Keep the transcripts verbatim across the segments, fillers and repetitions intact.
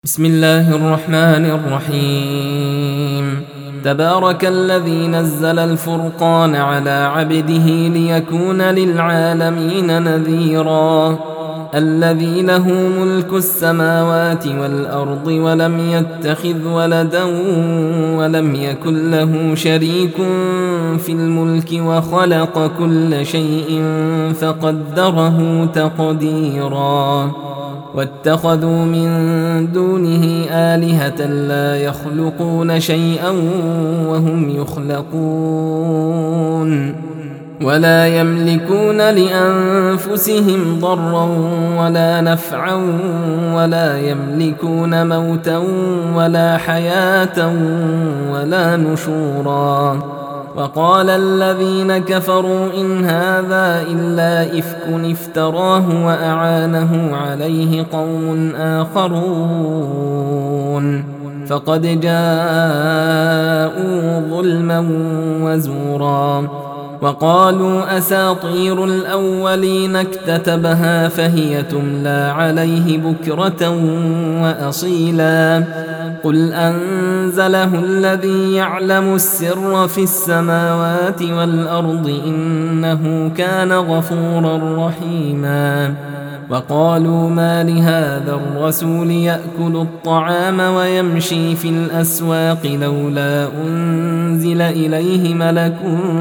بسم الله الرحمن الرحيم. تبارك الذي نزل الفرقان على عبده ليكون للعالمين نذيرا. الذي له ملك السماوات والأرض ولم يتخذ ولدا ولم يكن له شريك في الملك وخلق كل شيء فقدره تقديرا. واتخذوا من دونه آلهة لا يخلقون شيئا وهم يخلقون ولا يملكون لأنفسهم ضرا ولا نفعا ولا يملكون موتا ولا حياة ولا نشورا. وقال الذين كفروا إن هذا إلا إفك افتراه وأعانه عليه قوم آخرون فقد جاءوا ظلما وزورا. وقالوا أساطير الأولين اكتتبها فهي تملى عليه بكرة وأصيلا. قل أنزله الذي يعلم السر في السماوات والأرض إنه كان غفورا رحيما. وقالوا ما لهذا الرسول يأكل الطعام ويمشي في الأسواق لولا أنزل إليه ملك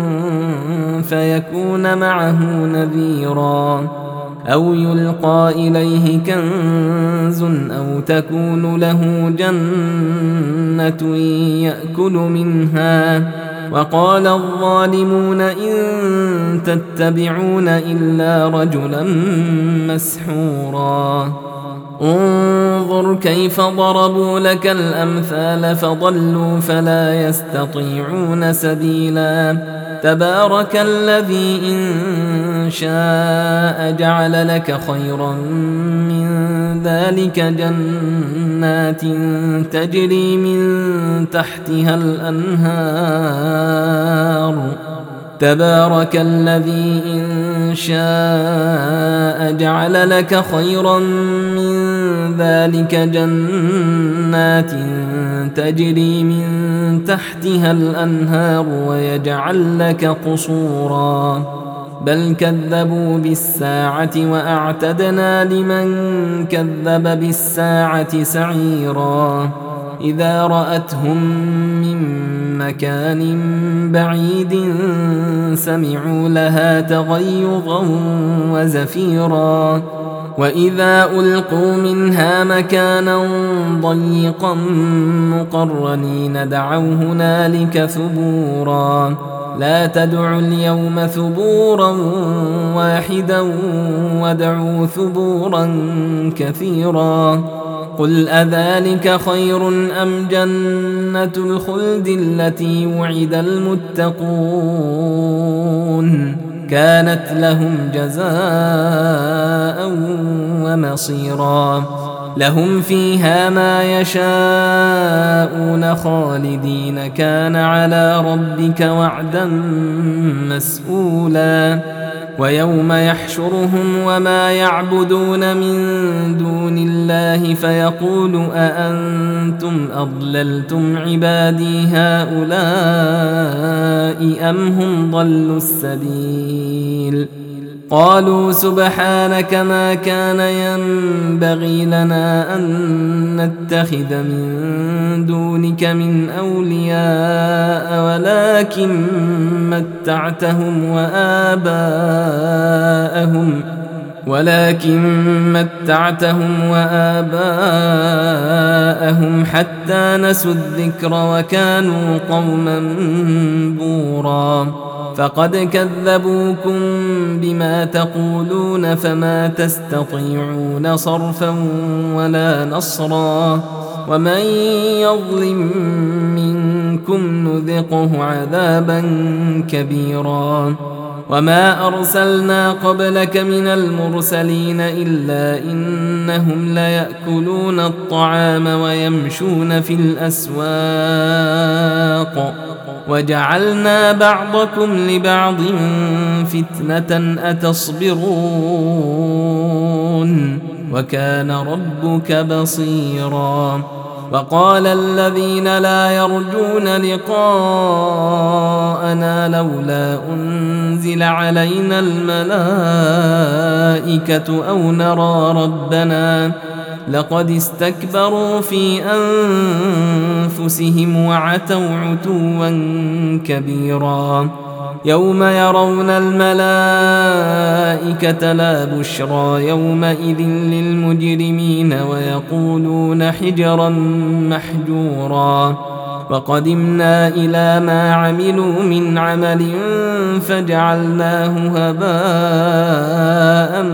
فيكون معه نذيرا أو يلقى إليه كنز أو تكون له جنة يأكل منها. وقال الظالمون إن تتبعون إلا رجلا مسحورا. انظر كيف ضربوا لك الأمثال فضلوا فلا يستطيعون سبيلا. تبارك الذي إن شاء جعل لك خيرا من ذلك جنات تجري من تحتها الأنهار. تبارك الذي إن شاء جعل لك خيرا من ذلك جنات تجري من تحتها الأنهار ويجعل لك قصورا. بل كذبوا بالساعة وأعتدنا لمن كذب بالساعة سعيرا. إذا رأتهم من مكان بعيد سمعوا لها تغيظا وزفيرا. وإذا ألقوا منها مكانا ضيقا مقرنين دعوا هنالك ثبورا. لا تدعوا اليوم ثبورا واحدا وادعوا ثبورا كثيرا. قل أذلك خير أم جنة الخلد التي وعد المتقون كانت لهم جزاء ومصيرا. لهم فيها ما يشاءون خالدين كان على ربك وعدا مسئولا. ويوم يحشرهم وما يعبدون من دون الله فيقول أأنتم أضللتم عبادي هؤلاء أم هم ضلوا السبيل. قالوا سبحانك ما كان ينبغي لنا أن نتخذ من دونك من أولياء ولكن متعتهم وآباءهم ولكن متعتهم وآباءهم حتى نسوا الذكر وكانوا قوما بورا. فقد كذبوكم بما تقولون فما تستطيعون صرفا ولا نصرا. ومن يظلم منكم نذقه عذابا كبيرا. وما أرسلنا قبلك من المرسلين إلا إنهم ليأكلون الطعام ويمشون في الأسواق وجعلنا بعضكم لبعض فتنة أتصبرون وكان ربك بصيرا. وقال الذين لا يرجون لقاءنا لولا أنزل علينا الملائكة أو نرى ربنا لقد استكبروا في أنفسهم وعتوا عتوا كبيرا. يوم يرون الملائكة لا بشرى يومئذ للمجرمين ويقولون حجرا محجورا. وقدمنا إلى ما عملوا من عمل فجعلناه هباء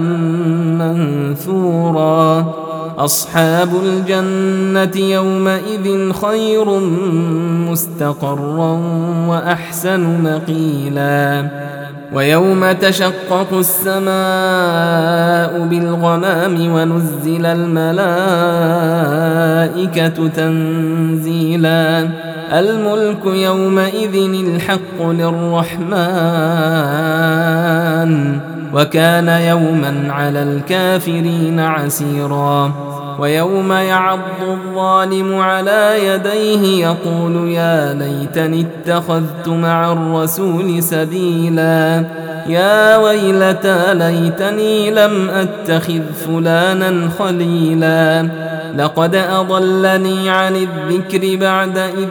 منثورا. أصحاب الجنة يومئذ خير مستقرا وأحسن مقيلا. ويوم تشقق السماء بالغمام ونزل الملائكة تنزيلا. الملك يومئذ الحق للرحمن وكان يوما على الكافرين عسيرا. ويوم يعض الظالم على يديه يقول يا ليتني اتخذت مع الرسول سبيلا. يا ويلتى ليتني لم أتخذ فلانا خليلا. لقد أضلني عن الذكر بعد إذ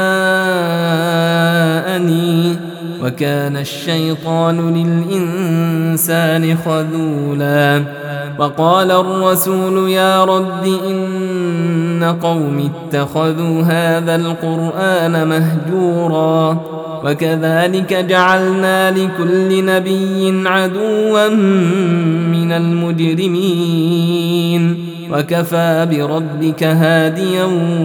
جاءني وكان الشيطان للإنسان خذولا. وقال الرسول يا رب إن قوم اتخذوا هذا القرآن مهجورا. وكذلك جعلنا لكل نبي عدوا من المجرمين وكفى بربك هاديا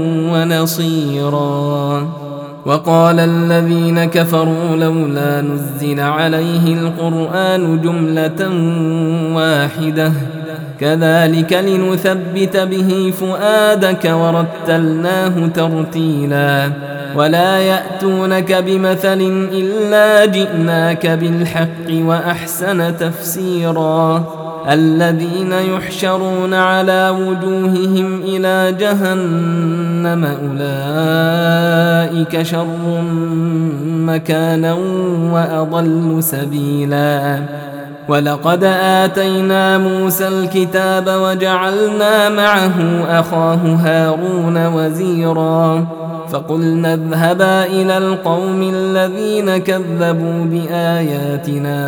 ونصيرا. وقال الذين كفروا لولا نزل عليه القرآن جملة واحدة كذلك لنثبت به فؤادك ورتلناه ترتيلا. ولا يأتونك بمثل إلا جئناك بالحق وأحسن تفسيرا. الذين يحشرون على وجوههم إلى جهنم أولئك شر مكانا وأضل سبيلا. ولقد آتينا موسى الكتاب وجعلنا معه أخاه هارون وزيرا. فقلنا اذهبا إلى القوم الذين كذبوا بآياتنا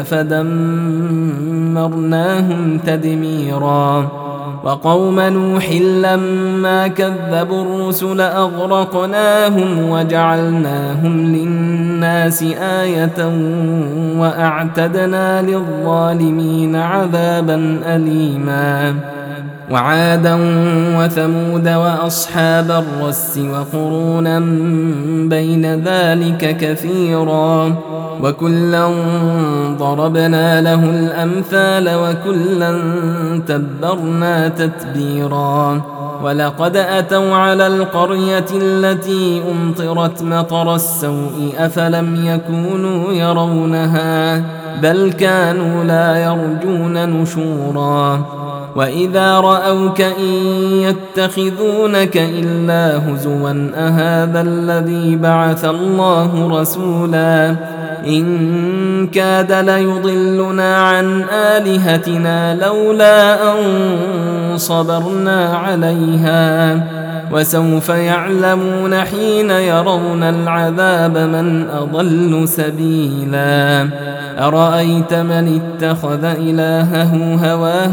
فدمرناهم تدميرا. وقوم نوح لما كذبوا الرسل أغرقناهم وجعلناهم للناس آية وأعتدنا للظالمين عذابا أليما. وعادا وثمود وأصحاب الرس وقرونا بين ذلك كثيرا. وكلا ضربنا له الأمثال وكلا تبرنا تتبيرا. ولقد أتوا على القرية التي أمطرت مطر السوء أفلم يكونوا يرونها بل كانوا لا يرجون نشورا. وإذا رأوك إن يتخذونك إلا هزوا أهذا الذي بعث الله رسولا. إن كاد ليضلنا عن آلهتنا لولا أن صبرنا عليها. وسوف يعلمون حين يرون العذاب من أضل سبيلا. أرأيت من اتخذ إلهه هواه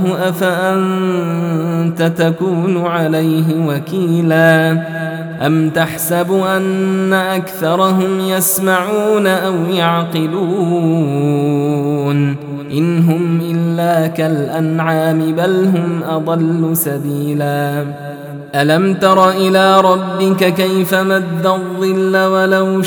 أفأنت تكون عليه وكيلا. أم تحسب أن أكثرهم يسمعون أو يعقلون إن هم إلا كالأنعام بل هم أضل سبيلا. ألم تر إلى ربك كيف مد الظل ولو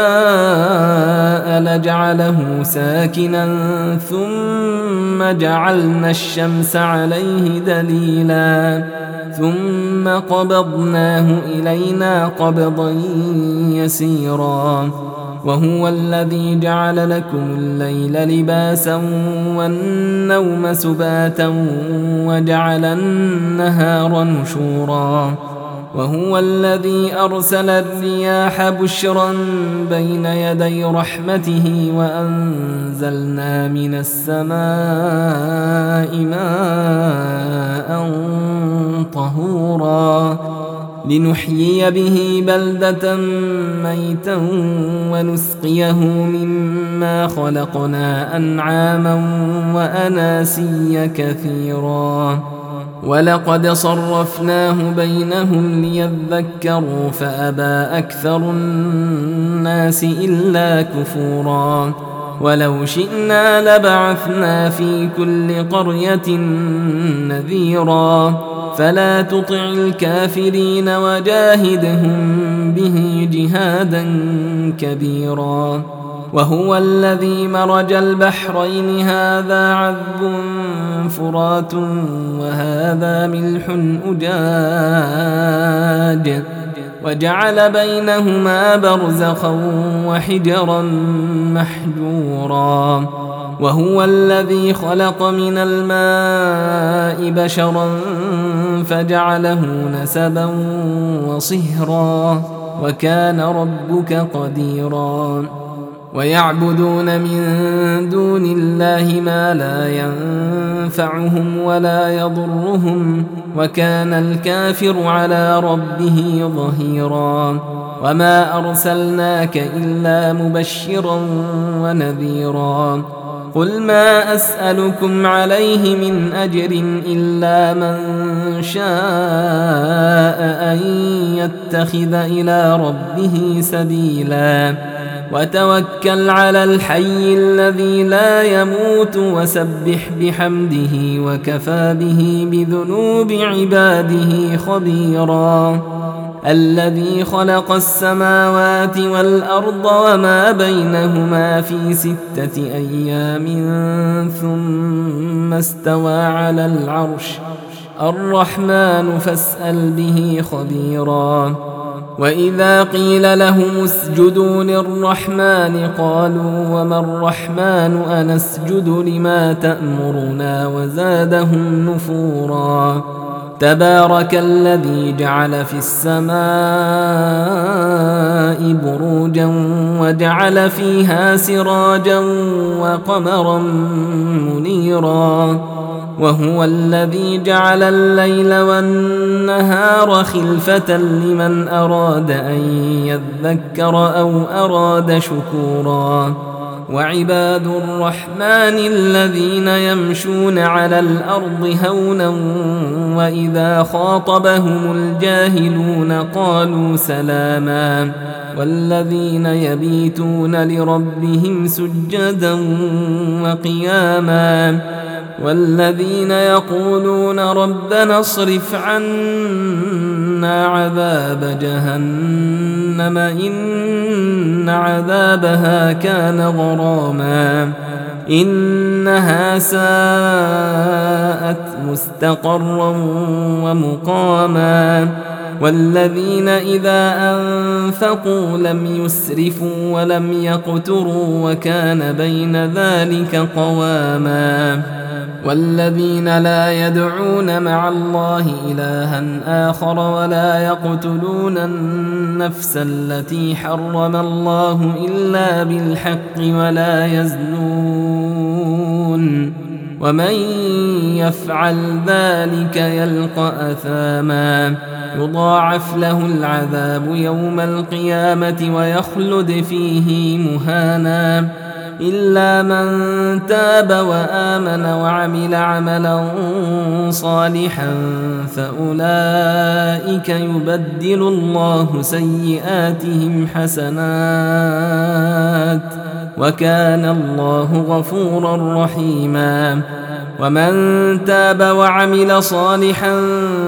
شاء لجعله ساكنا ثم جعلنا الشمس عليه دليلا ثم قبضناه إلينا قبضا يسيرا. وهو الذي جعل لكم الليل لباسا والنوم سباتا وجعل النهار نشورا وهو الذي أرسل الرياح بشرا بين يدي رحمته وأنزلنا من السماء ماء طهورا لنحيي به بلدة ميتا ونسقيه مما خلقنا أنعاما وأناسيا كثيرا ولقد صرفناه بينهم ليذكروا فأبى أكثر الناس إلا كفورا ولو شئنا لبعثنا في كل قرية نذيرا فلا تطع الكافرين وجاهدهم به جهادا كبيرا وهو الذي مرج البحرين هذا عذب فرات وهذا ملح أجاج وجعل بينهما برزخا وحجرا محجورا وهو الذي خلق من الماء بشرا فجعله نسبا وصهرا وكان ربك قديرا ويعبدون من دون الله ما لا ينفعهم ولا يضرهم وكان الكافر على ربه ظهيرا وما أرسلناك إلا مبشرا ونذيرا قل ما أسألكم عليه من أجر إلا من شاء أن يتخذ إلى ربه سبيلا وتوكل على الحي الذي لا يموت وسبح بحمده وكفى به بذنوب عباده خبيرا الذي خلق السماوات والأرض وما بينهما في ستة أيام ثم استوى على العرش الرحمن فاسأل به خبيرا وإذا قيل لهم اسجدوا للرحمن قالوا وما الرحمن أنسجد لما تأمرنا وزادهم نفورا تبارك الذي جعل في السماء بروجا وجعل فيها سراجا وقمرا منيرا وهو الذي جعل الليل والنهار خلفة لمن أراد أن يذكر أو أراد شكورا وعباد الرحمن الذين يمشون على الأرض هونا وإذا خاطبهم الجاهلون قالوا سلاما والذين يبيتون لربهم سجدا وقياما والذين يقولون ربنا اصرف عنا عذاب جهنم إن عذابها كان غراما إنها ساءت مستقرا ومقاما والذين إذا أنفقوا لم يسرفوا ولم يقتروا وكان بين ذلك قواما والذين لا يدعون مع الله إلها آخر ولا يقتلون النفس التي حرم الله إلا بالحق ولا يزنون ومن يفعل ذلك يلقى أثاما يضاعف له العذاب يوم القيامة ويخلد فيه مهانا إلا من تاب وآمن وعمل عملا صالحا فأولئك يبدل الله سيئاتهم حسنات وكان الله غفورا رحيما ومن تاب وعمل صالحا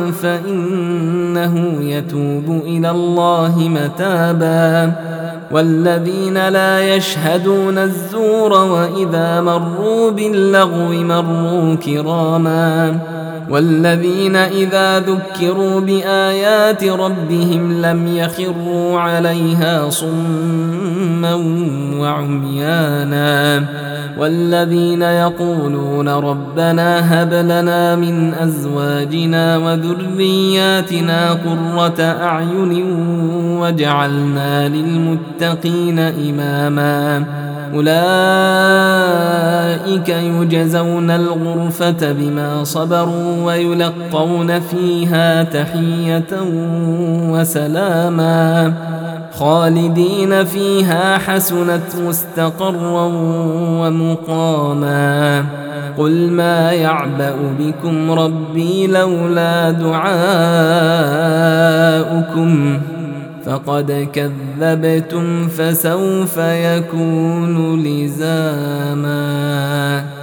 فإنه يتوب إلى الله متابا والذين لا يشهدون الزور وإذا مروا باللغو مروا كراما والذين إذا ذكروا بآيات ربهم لم يخروا عليها صما وعميانا والذين يقولون ربنا هب لنا من أزواجنا وذرياتنا قرة أعين واجعلنا للمتقين إماما أولئك يجزون الغرفة بما صبروا ويلقون فيها تحية وسلاما خالدين فيها حسنت مستقرا ومقاما قل ما يعبأ بكم ربي لولا دعاؤكم فقد كذبتم فسوف يكون لزاما.